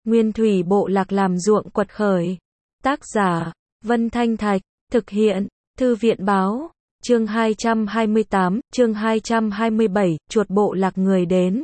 Nguyên thủy bộ lạc làm ruộng quật khởi. Tác giả, Vân Thanh Thạch, thực hiện, Thư viện báo, chương 228, chương 227, chuột bộ lạc người đến.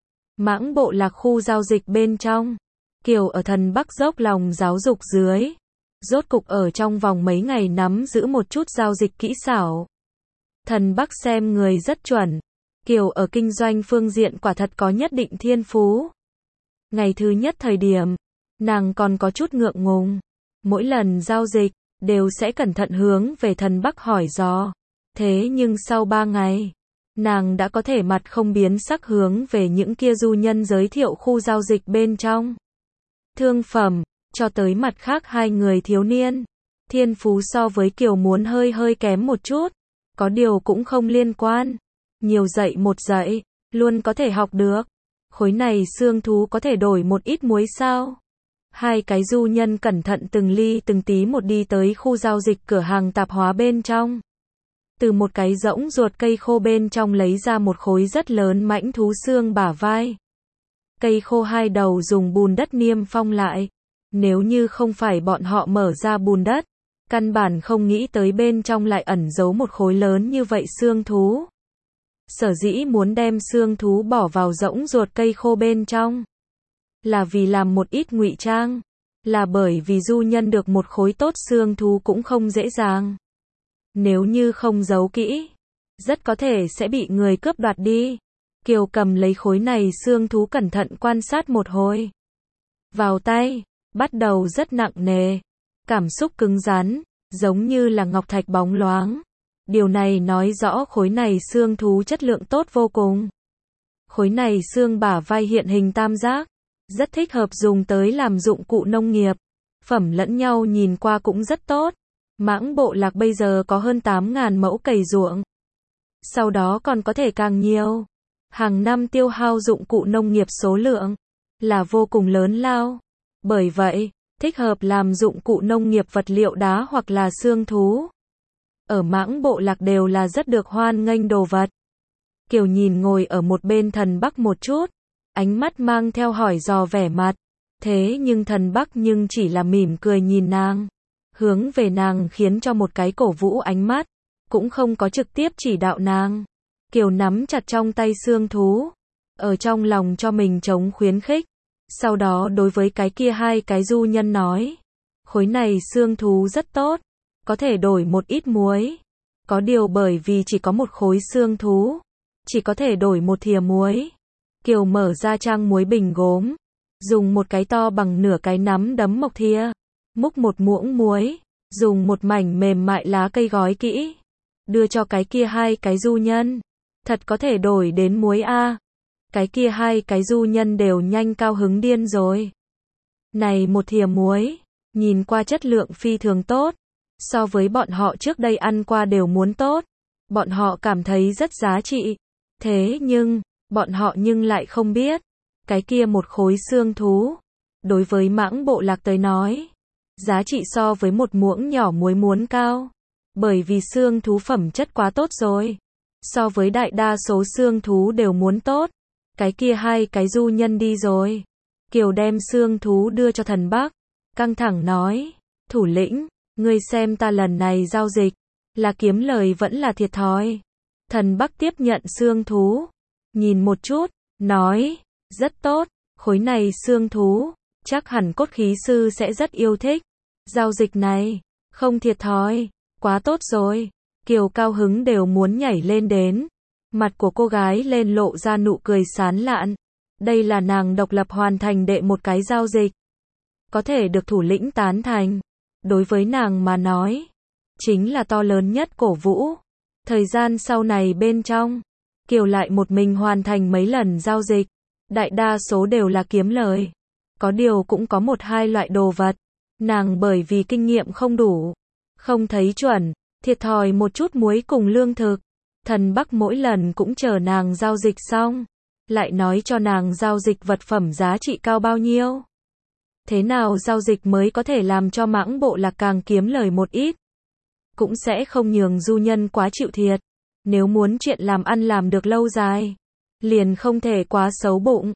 Mãng bộ lạc khu giao dịch bên trong. Kiều ở thần Bắc dốc lòng giáo dục dưới. Rốt cục ở trong vòng mấy ngày nắm giữ một chút giao dịch kỹ xảo. Thần Bắc xem người rất chuẩn. Kiều ở kinh doanh phương diện quả thật có nhất định thiên phú. Ngày thứ nhất thời điểm, nàng còn có chút ngượng ngùng. Mỗi lần giao dịch, đều sẽ cẩn thận hướng về thần Bắc hỏi dò. Thế nhưng sau 3 ngày, nàng đã có thể mặt không biến sắc hướng về những kia du nhân giới thiệu khu giao dịch bên trong. Thương phẩm, cho tới mặt khác hai người thiếu niên. Thiên phú so với Kiều muốn hơi kém một chút. Có điều cũng không liên quan. Nhiều dạy một dạy, luôn có thể học được. Khối này xương thú có thể đổi một ít muối sao? Hai cái du nhân cẩn thận từng ly từng tí một đi tới khu giao dịch cửa hàng tạp hóa bên trong. Từ một cái rỗng ruột cây khô bên trong lấy ra một khối rất lớn mãnh thú xương bả vai. Cây khô hai đầu dùng bùn đất niêm phong lại. Nếu như không phải bọn họ mở ra bùn đất, căn bản không nghĩ tới bên trong lại ẩn giấu một khối lớn như vậy xương thú. Sở dĩ muốn đem xương thú bỏ vào rỗng ruột cây khô bên trong, là vì làm một ít ngụy trang, là bởi vì du nhân được một khối tốt xương thú cũng không dễ dàng. Nếu như không giấu kỹ, rất có thể sẽ bị người cướp đoạt đi. Kiều cầm lấy khối này xương thú cẩn thận quan sát một hồi. Vào tay, bắt đầu rất nặng nề, cảm xúc cứng rắn, giống như là ngọc thạch bóng loáng. Điều này nói rõ khối này xương thú chất lượng tốt vô cùng. Khối này xương bả vai hiện hình tam giác, rất thích hợp dùng tới làm dụng cụ nông nghiệp. Phẩm lẫn nhau nhìn qua cũng rất tốt. Mãng bộ lạc bây giờ có hơn 8.000 mẫu cày ruộng. Sau đó còn có thể càng nhiều. Hàng năm tiêu hao dụng cụ nông nghiệp số lượng là vô cùng lớn lao. Bởi vậy, thích hợp làm dụng cụ nông nghiệp vật liệu đá hoặc là xương thú. Ở mãng bộ lạc đều là rất được hoan nghênh đồ vật. Kiều nhìn ngồi ở một bên thần Bắc một chút, ánh mắt mang theo hỏi dò vẻ mặt. Thế nhưng thần Bắc nhưng chỉ là mỉm cười nhìn nàng, hướng về nàng khiến cho một cái cổ vũ ánh mắt, cũng không có trực tiếp chỉ đạo nàng. Kiều nắm chặt trong tay xương thú, ở trong lòng cho mình chống khuyến khích. Sau đó đối với cái kia hai cái du nhân nói, khối này xương thú rất tốt, có thể đổi một ít muối. Có điều bởi vì chỉ có một khối xương thú, chỉ có thể đổi một thìa muối. Kiều mở ra trang muối bình gốm, dùng một cái to bằng nửa cái nắm đấm mộc thìa, múc một muỗng muối, dùng một mảnh mềm mại lá cây gói kỹ, đưa cho cái kia hai cái du nhân. Thật có thể đổi đến muối a. Cái kia hai cái du nhân đều nhanh cao hứng điên rồi. Này một thìa muối, nhìn qua chất lượng phi thường tốt, so với bọn họ trước đây ăn qua đều muốn tốt. Bọn họ cảm thấy rất giá trị. Thế nhưng, bọn họ nhưng lại không biết, cái kia một khối xương thú, đối với mãng bộ lạc tới nói, giá trị so với một muỗng nhỏ muối muốn cao. Bởi vì xương thú phẩm chất quá tốt rồi. So với đại đa số xương thú đều muốn tốt. Cái kia hai cái du nhân đi rồi. Kiều đem xương thú đưa cho thần Bắc, căng thẳng nói, thủ lĩnh, ngươi xem ta lần này giao dịch, là kiếm lời vẫn là thiệt thòi. Thần Bắc tiếp nhận xương thú, nhìn một chút, nói, rất tốt, khối này xương thú, chắc hẳn cốt khí sư sẽ rất yêu thích. Giao dịch này, không thiệt thòi, quá tốt rồi. Kiều cao hứng đều muốn nhảy lên đến. Mặt của cô gái lên lộ ra nụ cười sán lạn. Đây là nàng độc lập hoàn thành đệ một cái giao dịch. Có thể được thủ lĩnh tán thành. Đối với nàng mà nói, chính là to lớn nhất cổ vũ. Thời gian sau này bên trong, Kiều lại một mình hoàn thành mấy lần giao dịch. Đại đa số đều là kiếm lời. Có điều cũng có một hai loại đồ vật. Nàng bởi vì kinh nghiệm không đủ, không thấy chuẩn, thiệt thòi một chút muối cùng lương thực. Thần Bắc mỗi lần cũng chờ nàng giao dịch xong, lại nói cho nàng giao dịch vật phẩm giá trị cao bao nhiêu. Thế nào giao dịch mới có thể làm cho mãng bộ lạc càng kiếm lời một ít. Cũng sẽ không nhường du nhân quá chịu thiệt. Nếu muốn chuyện làm ăn làm được lâu dài, liền không thể quá xấu bụng.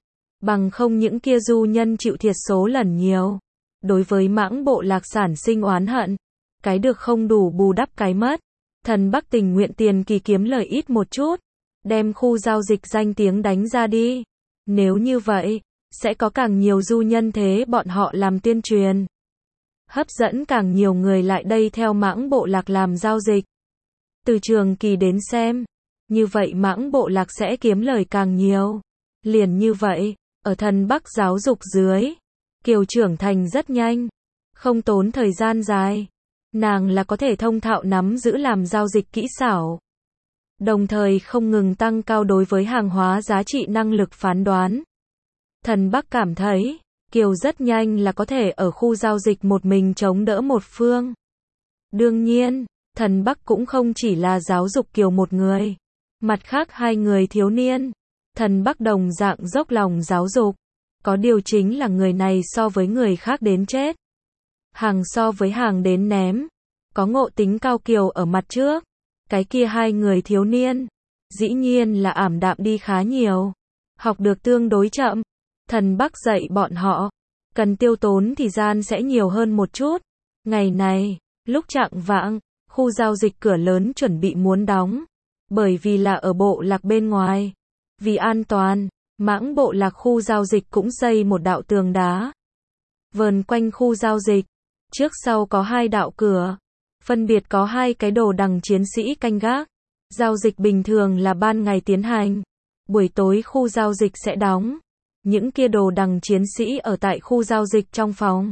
Bằng không những kia du nhân chịu thiệt số lần nhiều. Đối với mãng bộ lạc sản sinh oán hận. Cái được không đủ bù đắp cái mất. Thần Bắc tình nguyện tiền kỳ kiếm lời ít một chút. Đem khu giao dịch danh tiếng đánh ra đi. Nếu như vậy, sẽ có càng nhiều du nhân thế bọn họ làm tuyên truyền. Hấp dẫn càng nhiều người lại đây theo mãng bộ lạc làm giao dịch. Từ trường kỳ đến xem, như vậy mãng bộ lạc sẽ kiếm lời càng nhiều. Liền như vậy, ở Thần Bắc giáo dục dưới, Kiều trưởng thành rất nhanh, không tốn thời gian dài. Nàng là có thể thông thạo nắm giữ làm giao dịch kỹ xảo. Đồng thời không ngừng tăng cao đối với hàng hóa giá trị năng lực phán đoán. Thần Bắc cảm thấy, Kiều rất nhanh là có thể ở khu giao dịch một mình chống đỡ một phương. Đương nhiên, Thần Bắc cũng không chỉ là giáo dục Kiều một người. Mặt khác hai người thiếu niên, Thần Bắc đồng dạng dốc lòng giáo dục. Có điều chính là người này so với người khác đến chết. Hàng so với hàng đến ném. Có ngộ tính cao Kiều ở mặt trước. Cái kia hai người thiếu niên, dĩ nhiên là ảm đạm đi khá nhiều. Học được tương đối chậm. Thần Bắc dạy bọn họ, cần tiêu tốn thời gian sẽ nhiều hơn một chút. Ngày này, lúc chạng vạng, khu giao dịch cửa lớn chuẩn bị muốn đóng. Bởi vì là ở bộ lạc bên ngoài. Vì an toàn, mãng bộ lạc khu giao dịch cũng xây một đạo tường đá. Vờn quanh khu giao dịch, trước sau có hai đạo cửa. Phân biệt có hai cái đồ đằng chiến sĩ canh gác. Giao dịch bình thường là ban ngày tiến hành. Buổi tối khu giao dịch sẽ đóng. Những kia đồ đằng chiến sĩ ở tại khu giao dịch trong phòng.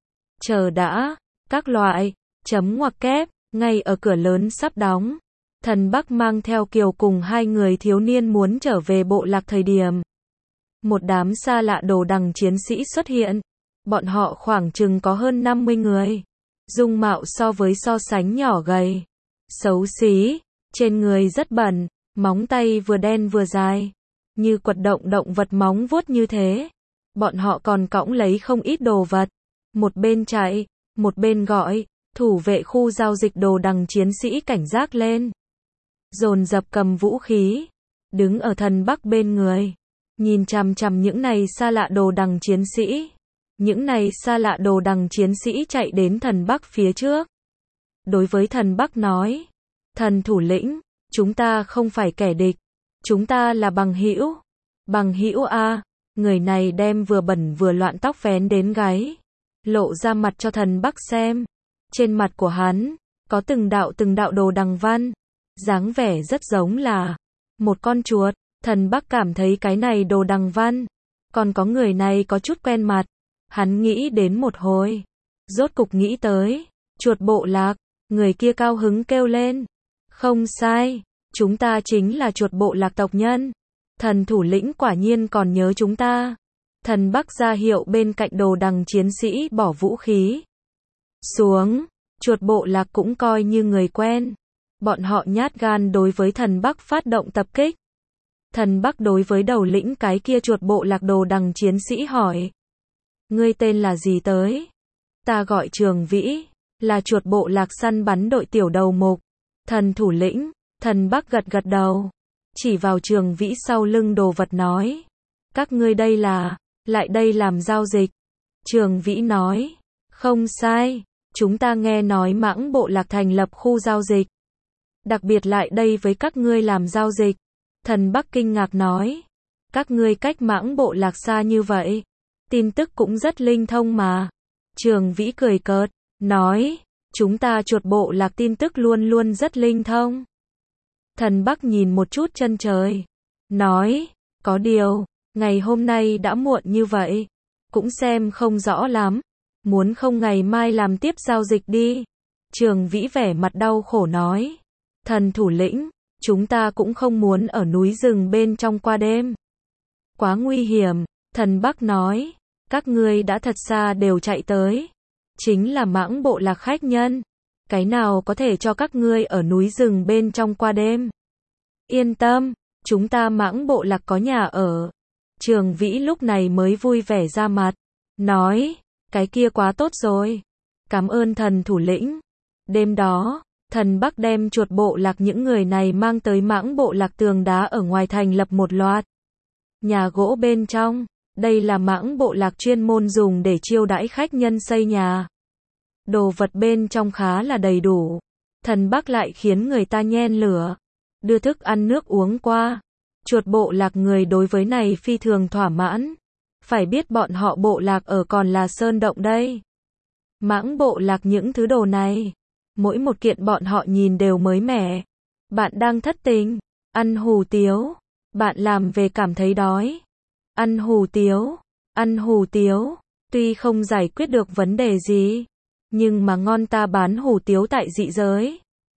Chờ đã, các loại, chấm ngoặc kép, ngay ở cửa lớn sắp đóng. Thần Bắc mang theo Kiều cùng hai người thiếu niên muốn trở về bộ lạc thời điểm. Một đám xa lạ đồ đằng chiến sĩ xuất hiện. Bọn họ khoảng chừng có hơn 50 người. Dung mạo so với so sánh nhỏ gầy. Xấu xí, trên người rất bẩn, móng tay vừa đen vừa dài. Như quật động vật móng vuốt như thế. Bọn họ còn cõng lấy không ít đồ vật. Một bên chạy, một bên gọi, thủ vệ khu giao dịch đồ đằng chiến sĩ cảnh giác lên. Dồn dập cầm vũ khí, đứng ở Thần Bắc bên người. Nhìn chằm chằm những này xa lạ đồ đằng chiến sĩ. Những này xa lạ đồ đằng chiến sĩ chạy đến Thần Bắc phía trước. Đối với Thần Bắc nói, thần thủ lĩnh, chúng ta không phải kẻ địch. Chúng ta là bằng hữu. Bằng hữu a, người này đem vừa bẩn vừa loạn tóc vén đến gáy. Lộ ra mặt cho Thần Bắc xem. Trên mặt của hắn, có từng đạo đồ đằng văn. Dáng vẻ rất giống là một con chuột. Thần Bắc cảm thấy cái này đồ đằng văn. Còn có người này có chút quen mặt. Hắn nghĩ đến một hồi. Rốt cục nghĩ tới. Chuột bộ lạc. Người kia cao hứng kêu lên. Không sai. Chúng ta chính là chuột bộ lạc tộc nhân. Thần thủ lĩnh quả nhiên còn nhớ chúng ta. Thần Bắc ra hiệu bên cạnh đồ đằng chiến sĩ bỏ vũ khí xuống. Chuột bộ lạc cũng coi như người quen. Bọn họ nhát gan đối với Thần Bắc phát động tập kích. Thần Bắc đối với đầu lĩnh cái kia chuột bộ lạc đồ đằng chiến sĩ hỏi. Ngươi tên là gì tới? Ta gọi Trường Vĩ, là chuột bộ lạc săn bắn đội tiểu đầu mục. Thần thủ lĩnh, Thần Bắc gật gật đầu. Chỉ vào Trường Vĩ sau lưng đồ vật nói. Các ngươi đây là, lại đây làm giao dịch. Trường Vĩ nói. Không sai, chúng ta nghe nói mãng bộ lạc thành lập khu giao dịch. Đặc biệt lại đây với các ngươi làm giao dịch. Thần Bắc kinh ngạc nói. Các ngươi cách mãng bộ lạc xa như vậy. Tin tức cũng rất linh thông mà. Trường Vĩ cười cợt, nói. Chúng ta chuột bộ lạc tin tức luôn luôn rất linh thông. Thần Bắc nhìn một chút chân trời. Nói. Có điều, ngày hôm nay đã muộn như vậy. Cũng xem không rõ lắm. Muốn không ngày mai làm tiếp giao dịch đi. Trường Vĩ vẻ mặt đau khổ nói. Thần thủ lĩnh, chúng ta cũng không muốn ở núi rừng bên trong qua đêm. Quá nguy hiểm, Thần Bắc nói. Các ngươi đã thật xa đều chạy tới. Chính là mãng bộ lạc khách nhân. Cái nào có thể cho các ngươi ở núi rừng bên trong qua đêm. Yên tâm, chúng ta mãng bộ lạc có nhà ở. Trường Vĩ lúc này mới vui vẻ ra mặt. Nói, cái kia quá tốt rồi. Cảm ơn thần thủ lĩnh. Đêm đó, Thần Bắc đem chuột bộ lạc những người này mang tới mãng bộ lạc tường đá ở ngoài thành lập một loạt nhà gỗ bên trong. Đây là mãng bộ lạc chuyên môn dùng để chiêu đãi khách nhân xây nhà. Đồ vật bên trong khá là đầy đủ. Thần Bắc lại khiến người ta nhen lửa. Đưa thức ăn nước uống qua. Chuột bộ lạc người đối với này phi thường thỏa mãn. Phải biết bọn họ bộ lạc ở còn là sơn động đây. Mãng bộ lạc những thứ đồ này. Mỗi một kiện bọn họ nhìn đều mới mẻ. Bạn đang thất tình. Ăn hủ tiếu. Bạn làm về cảm thấy đói. Ăn hủ tiếu. Ăn hủ tiếu. Tuy không giải quyết được vấn đề gì. Nhưng mà ngon ta bán hủ tiếu tại dị giới.